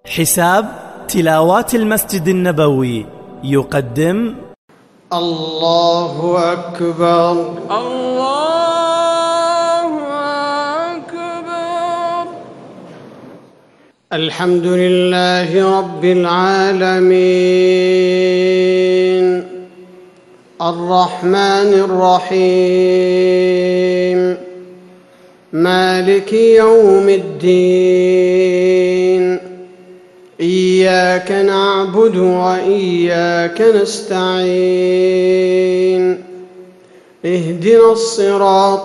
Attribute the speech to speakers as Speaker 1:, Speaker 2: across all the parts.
Speaker 1: حساب تلاوات المسجد النبوي يقدم
Speaker 2: الله أكبر
Speaker 3: الله أكبر.
Speaker 2: الحمد لله رب العالمين الرحمن الرحيم مالك يوم الدين إياك نعبد وإياك نستعين اهدنا الصراط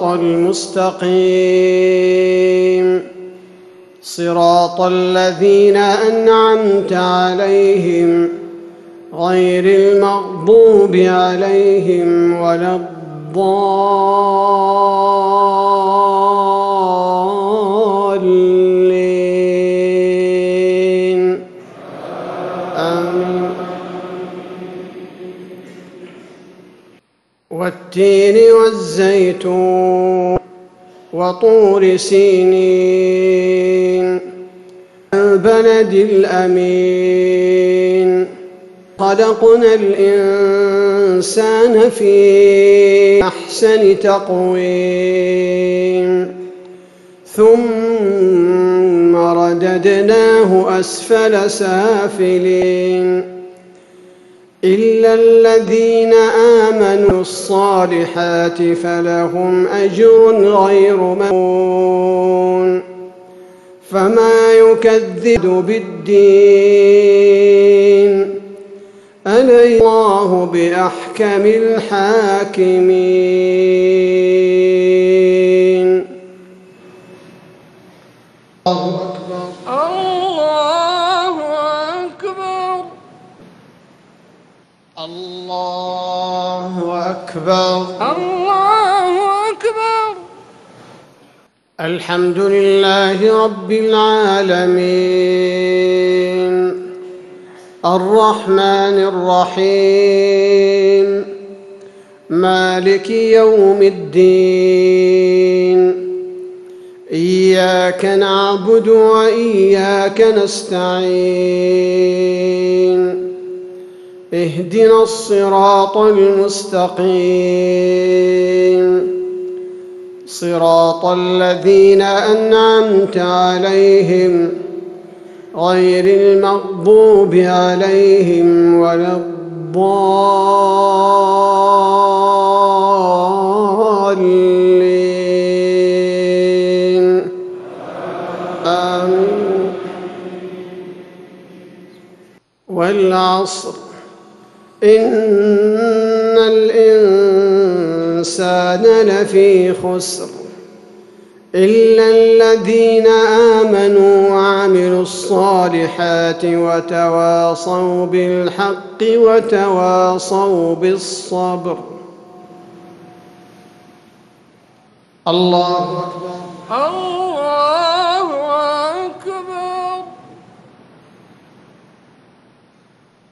Speaker 2: المستقيم صراط الذين أنعمت عليهم غير المغضوب عليهم ولا الضالين آمين. والتين والزيتون وطور سينين البلد الأمين خلقنا الإنسان في أحسن تقويم ثم رددناه أسفل سافلين إلا الذين آمنوا الصالحات فلهم أجر غير ممنون فما يكذب بالدين أليس الله بأحكم الحاكمين. الله أكبر
Speaker 3: الله أكبر
Speaker 2: الله أكبر
Speaker 3: الله أكبر.
Speaker 2: الحمد لله رب العالمين الرحمن الرحيم مالك يوم الدين إياك نعبد وإياك نستعين اهدنا الصراط المستقيم صراط الذين أنعمت عليهم غير المغضوب عليهم ولا الضالين آمين. والعصر إن الإنسان لفي خسر إلا الذين آمنوا وعملوا الصالحات وتواصوا بالحق وتواصوا بالصبر. الله أكبر
Speaker 3: الله